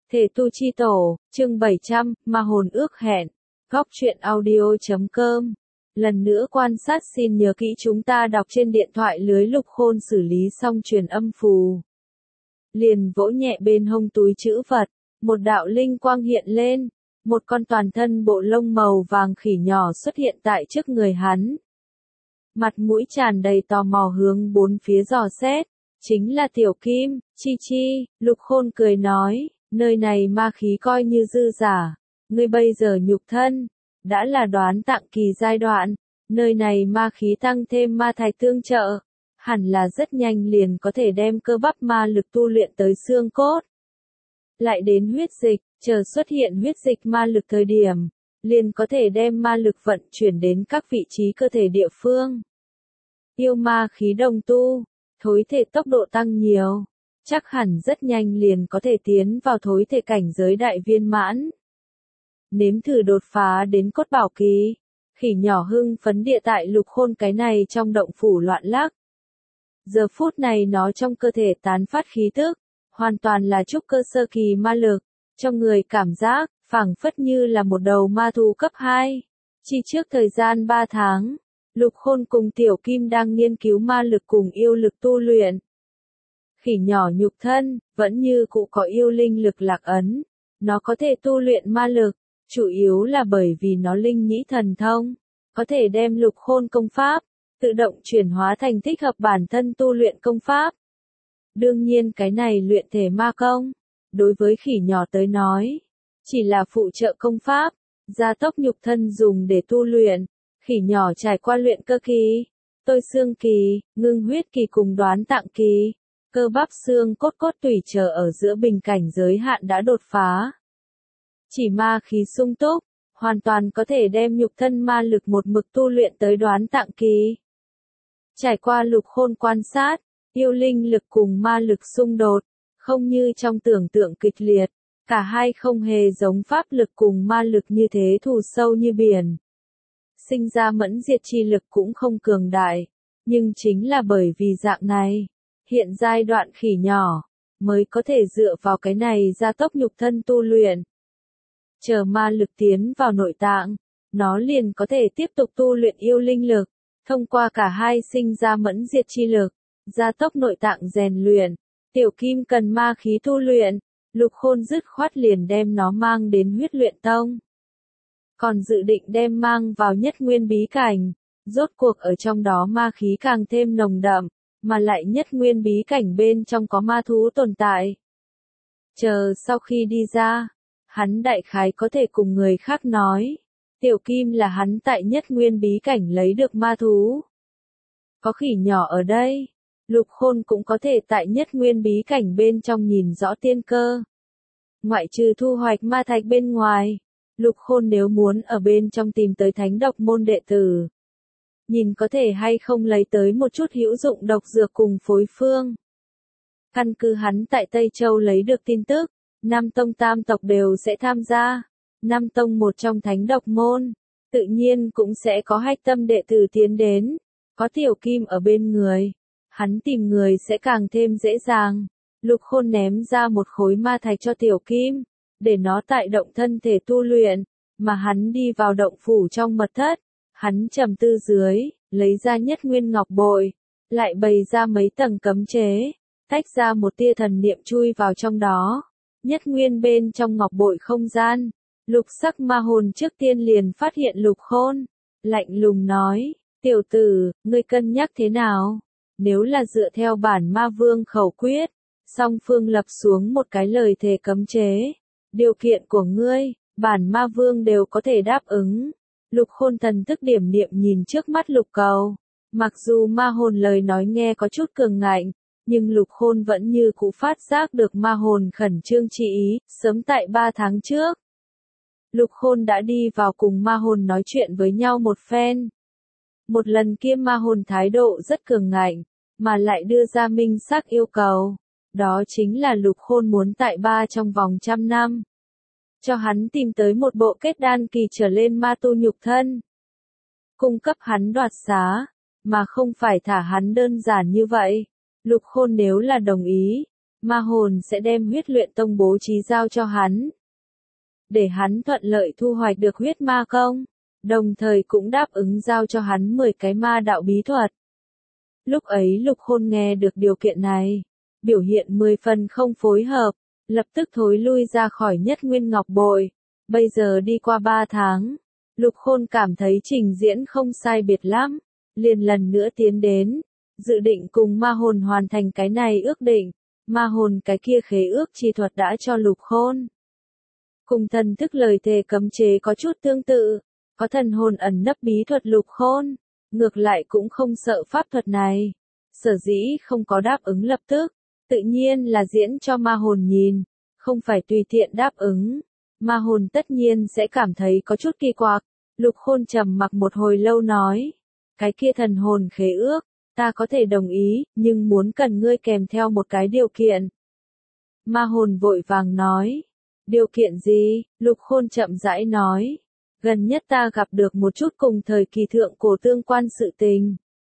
Thể tu chi tổ, chương 700, ma hồn ước hẹn. Góc truyện audio.com. Lần nữa quan sát xin nhớ kỹ chúng ta đọc trên điện thoại lưới Lục Khôn xử lý xong truyền âm phù. Liền vỗ nhẹ bên hông túi trữ vật, một đạo linh quang hiện lên, một con toàn thân bộ lông màu vàng khỉ nhỏ xuất hiện tại trước người hắn. Mặt mũi tràn đầy tò mò hướng bốn phía dò xét, chính là Tiểu Kim, Chi Chi, Lục Khôn cười nói. Nơi này ma khí coi như dư giả, ngươi bây giờ nhục thân, đã là đoán tạng kỳ giai đoạn, nơi này ma khí tăng thêm ma thạch tương trợ, hẳn là rất nhanh liền có thể đem cơ bắp ma lực tu luyện tới xương cốt. Lại đến huyết dịch, chờ xuất hiện huyết dịch ma lực thời điểm, liền có thể đem ma lực vận chuyển đến các vị trí cơ thể địa phương. Yêu ma khí đồng tu, thối thể tốc độ tăng nhiều. Chắc hẳn rất nhanh liền có thể tiến vào thối thể cảnh giới đại viên mãn. Nếm thử đột phá đến cốt bảo kỳ, khỉ nhỏ hưng phấn địa tại Lục Khôn cái này trong động phủ loạn lắc. Giờ phút này nó trong cơ thể tán phát khí tức, hoàn toàn là trúc cơ sơ kỳ ma lực, trong người cảm giác, phảng phất như là một đầu ma thú cấp 2. Chỉ trước thời gian 3 tháng, Lục Khôn cùng Tiểu Kim đang nghiên cứu ma lực cùng yêu lực tu luyện. Khỉ nhỏ nhục thân, vẫn như cũ có yêu linh lực lạc ấn. Nó có thể tu luyện ma lực, chủ yếu là bởi vì nó linh nhĩ thần thông, có thể đem Lục Khôn công pháp, tự động chuyển hóa thành thích hợp bản thân tu luyện công pháp. Đương nhiên cái này luyện thể ma công, đối với khỉ nhỏ tới nói, chỉ là phụ trợ công pháp, gia tốc nhục thân dùng để tu luyện. Khỉ nhỏ trải qua luyện cơ kỳ, tôi xương kỳ, ngưng huyết kỳ cùng đoán tạng kỳ. Cơ bắp xương cốt tủy chờ ở giữa bình cảnh giới hạn đã đột phá. Chỉ ma khí sung túc, hoàn toàn có thể đem nhục thân ma lực một mực tu luyện tới đoán tạng kỳ. Trải qua Lục Khôn quan sát, yêu linh lực cùng ma lực xung đột, không như trong tưởng tượng kịch liệt, cả hai không hề giống pháp lực cùng ma lực như thế thù sâu như biển. Sinh ra mẫn diệt chi lực cũng không cường đại, nhưng chính là bởi vì dạng này. Hiện giai đoạn khỉ nhỏ, mới có thể dựa vào cái này gia tốc nhục thân tu luyện. Chờ ma lực tiến vào nội tạng, nó liền có thể tiếp tục tu luyện yêu linh lực, thông qua cả hai sinh ra mẫn diệt chi lực, gia tốc nội tạng rèn luyện. Tiểu Kim cần ma khí tu luyện, Lục Khôn dứt khoát liền đem nó mang đến huyết luyện tông. Còn dự định đem mang vào nhất nguyên bí cảnh, rốt cuộc ở trong đó ma khí càng thêm nồng đậm. Mà lại nhất nguyên bí cảnh bên trong có ma thú tồn tại. Chờ sau khi đi ra, hắn đại khái có thể cùng người khác nói, Tiểu Kim là hắn tại nhất nguyên bí cảnh lấy được ma thú. Có khỉ nhỏ ở đây, Lục Khôn cũng có thể tại nhất nguyên bí cảnh bên trong nhìn rõ tiên cơ. Ngoại trừ thu hoạch ma thạch bên ngoài, Lục Khôn nếu muốn ở bên trong tìm tới thánh độc môn đệ tử. Nhìn có thể hay không lấy tới một chút hữu dụng độc dược cùng phối phương. Căn cứ hắn tại Tây Châu lấy được tin tức, Nam Tông tam tộc đều sẽ tham gia. Nam Tông một trong thánh độc môn, tự nhiên cũng sẽ có hạch tâm đệ tử tiến đến. Có Tiểu Kim ở bên người, hắn tìm người sẽ càng thêm dễ dàng. Lục Khôn ném ra một khối ma thạch cho Tiểu Kim, để nó tại động thân thể tu luyện, mà hắn đi vào động phủ trong mật thất. Hắn trầm tư dưới, lấy ra nhất nguyên ngọc bội, lại bày ra mấy tầng cấm chế, tách ra một tia thần niệm chui vào trong đó. Nhất nguyên bên trong ngọc bội không gian, lục sắc ma hồn trước tiên liền phát hiện Lục Khôn, lạnh lùng nói, tiểu tử, ngươi cân nhắc thế nào? Nếu là dựa theo bản ma vương khẩu quyết, song phương lập xuống một cái lời thề cấm chế, điều kiện của ngươi, bản ma vương đều có thể đáp ứng. Lục Khôn thần thức điểm niệm nhìn trước mắt Lục Cầu. Mặc dù ma hồn lời nói nghe có chút cường ngạnh, nhưng Lục Khôn vẫn như cũ phát giác được ma hồn khẩn trương chỉ ý, sớm tại 3 tháng trước. Lục Khôn đã đi vào cùng ma hồn nói chuyện với nhau một phen. Một lần kia ma hồn thái độ rất cường ngạnh, mà lại đưa ra minh xác yêu cầu. Đó chính là Lục Khôn muốn tại trong vòng 100 năm. Cho hắn tìm tới một bộ kết đan kỳ trở lên ma tu nhục thân. Cung cấp hắn đoạt xá, mà không phải thả hắn đơn giản như vậy. Lục Khôn nếu là đồng ý, ma hồn sẽ đem huyết luyện tông bố trí giao cho hắn, để hắn thuận lợi thu hoạch được huyết ma công, đồng thời cũng đáp ứng giao cho hắn 10 cái ma đạo bí thuật. Lúc ấy Lục Khôn nghe được điều kiện này, biểu hiện 10 phần không phối hợp, lập tức thối lui ra khỏi Nhất Nguyên Ngọc Bội. Bây giờ đi qua 3 tháng, Lục Khôn cảm thấy trình diễn không sai biệt lắm, liền lần nữa tiến đến, dự định cùng ma hồn hoàn thành cái này ước định. Ma hồn cái kia khế ước chi thuật đã cho Lục Khôn. Cùng thần thức lời thề cấm chế có chút tương tự, có thần hồn ẩn nấp bí thuật Lục Khôn, ngược lại cũng không sợ pháp thuật này. Sở dĩ không có đáp ứng lập tức, tự nhiên là diễn cho ma hồn nhìn, không phải tùy tiện đáp ứng. Ma hồn tất nhiên sẽ cảm thấy có chút kỳ quặc. Lục Khôn trầm mặc một hồi lâu nói, cái kia thần hồn khế ước, ta có thể đồng ý, nhưng muốn cần ngươi kèm theo một cái điều kiện. Ma hồn vội vàng nói, điều kiện gì? Lục Khôn chậm rãi nói, gần nhất ta gặp được một chút cùng thời kỳ thượng cổ tương quan sự tình.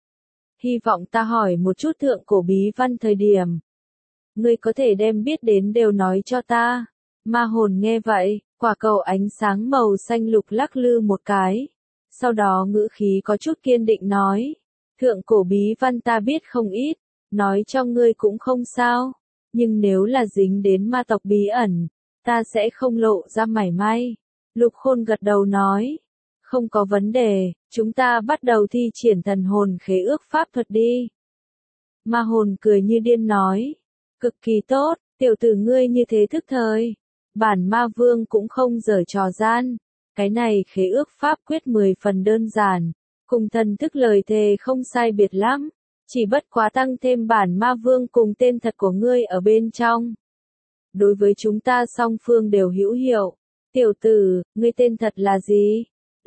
Hy vọng ta hỏi một chút thượng cổ bí văn thời điểm. Ngươi có thể đem biết đến đều nói cho ta. Ma hồn nghe vậy, quả cầu ánh sáng màu xanh lục lắc lư một cái. Sau đó ngữ khí có chút kiên định nói, thượng cổ bí văn ta biết không ít, nói cho ngươi cũng không sao. Nhưng nếu là dính đến ma tộc bí ẩn, ta sẽ không lộ ra mảy may. Lục Khôn gật đầu nói, không có vấn đề, chúng ta bắt đầu thi triển thần hồn khế ước pháp thuật đi. Ma hồn cười như điên nói, cực kỳ tốt, tiểu tử ngươi như thế thức thời. Bản ma vương cũng không giở trò gian, cái này khế ước pháp quyết 10 phần đơn giản, cùng thần thức lời thề không sai biệt lắm, chỉ bất quá tăng thêm bản ma vương cùng tên thật của ngươi ở bên trong. Đối với chúng ta song phương đều hữu hiệu. Tiểu tử, ngươi tên thật là gì?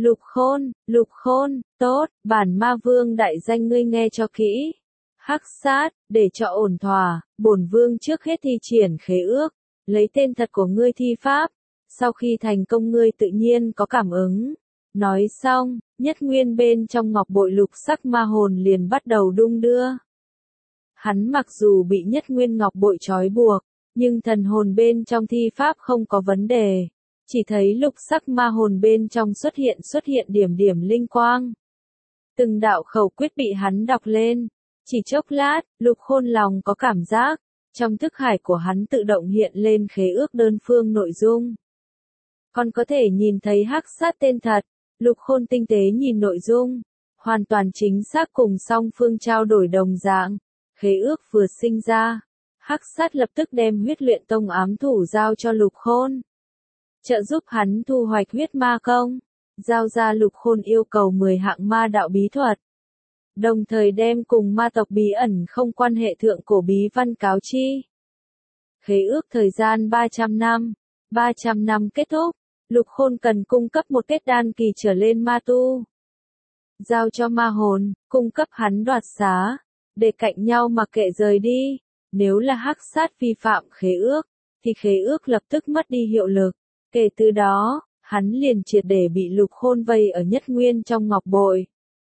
Lục Khôn, tốt, bản ma vương đại danh ngươi nghe cho kỹ. Hắc sát, để cho ổn thỏa, bổn vương trước hết thi triển khế ước, lấy tên thật của ngươi thi pháp, sau khi thành công ngươi tự nhiên có cảm ứng. Nói xong, Nhất Nguyên bên trong ngọc bội lục sắc ma hồn liền bắt đầu đung đưa. Hắn mặc dù bị Nhất Nguyên ngọc bội trói buộc, nhưng thần hồn bên trong thi pháp không có vấn đề. Chỉ thấy lục sắc ma hồn bên trong xuất hiện điểm điểm linh quang. Từng đạo khẩu quyết bị hắn đọc lên. Chỉ chốc lát, Lục Khôn lòng có cảm giác, trong thức hải của hắn tự động hiện lên khế ước đơn phương nội dung. Còn có thể nhìn thấy hắc sát tên thật, Lục Khôn tinh tế nhìn nội dung, hoàn toàn chính xác cùng song phương trao đổi đồng dạng. Khế ước vừa sinh ra, hắc sát lập tức đem huyết luyện tông ám thủ giao cho Lục Khôn, trợ giúp hắn thu hoạch huyết ma công, giao ra Lục Khôn yêu cầu 10 hạng ma đạo bí thuật. Đồng thời đem cùng ma tộc bí ẩn không quan hệ thượng cổ bí văn cáo chi. Khế ước thời gian 300 năm. 300 năm kết thúc, Lục Khôn cần cung cấp một kết đan kỳ trở lên ma tu. Giao cho ma hồn, cung cấp hắn đoạt xá, để cạnh nhau mà kệ rời đi. Nếu là hắc sát vi phạm khế ước, thì khế ước lập tức mất đi hiệu lực. Kể từ đó, hắn liền triệt để bị Lục Khôn vây ở Nhất Nguyên trong ngọc bội.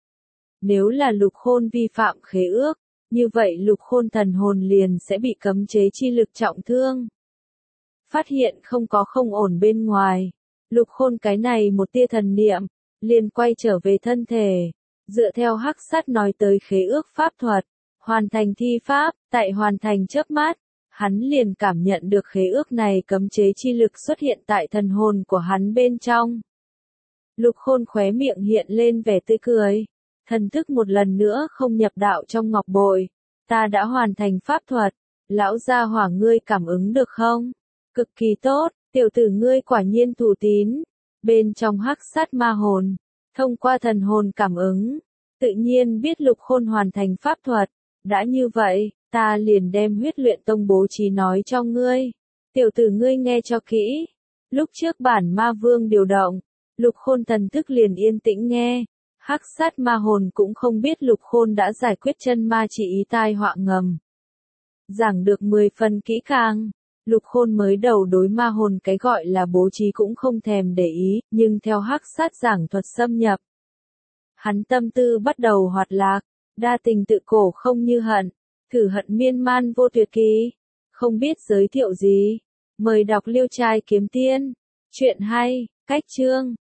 Nếu là Lục Khôn vi phạm khế ước, như vậy Lục Khôn thần hồn liền sẽ bị cấm chế chi lực trọng thương. Phát hiện không có không ổn bên ngoài, Lục Khôn cái này một tia thần niệm, liền quay trở về thân thể, dựa theo hắc sát nói tới khế ước pháp thuật, hoàn thành thi pháp, tại hoàn thành chớp mắt, hắn liền cảm nhận được khế ước này cấm chế chi lực xuất hiện tại thần hồn của hắn bên trong. Lục Khôn khóe miệng hiện lên vẻ tươi cười. Thần thức một lần nữa không nhập đạo trong ngọc bội. Ta đã hoàn thành pháp thuật. Lão gia hỏa ngươi cảm ứng được không? Cực kỳ tốt, tiểu tử ngươi quả nhiên thủ tín. Bên trong hắc sát ma hồn, thông qua thần hồn cảm ứng, tự nhiên biết Lục Khôn hoàn thành pháp thuật. Đã như vậy, ta liền đem huyết luyện tông bố trí nói cho ngươi. Tiểu tử ngươi nghe cho kỹ. Lúc trước bản ma vương điều động, Lục Khôn thần thức liền yên tĩnh nghe. Hắc sát ma hồn cũng không biết Lục Khôn đã giải quyết chân ma chỉ ý tai họa ngầm. Giảng được 10 phần kỹ càng, Lục Khôn mới đầu đối ma hồn cái gọi là bố trí cũng không thèm để ý, nhưng theo hắc sát giảng thuật xâm nhập, hắn tâm tư bắt đầu hoạt lạc, đa tình tự cổ không như hận, thử hận miên man vô tuyệt kỳ. Không biết giới thiệu gì? Mời đọc Liêu trai kiếm tiên. Chuyện hay, cách chương.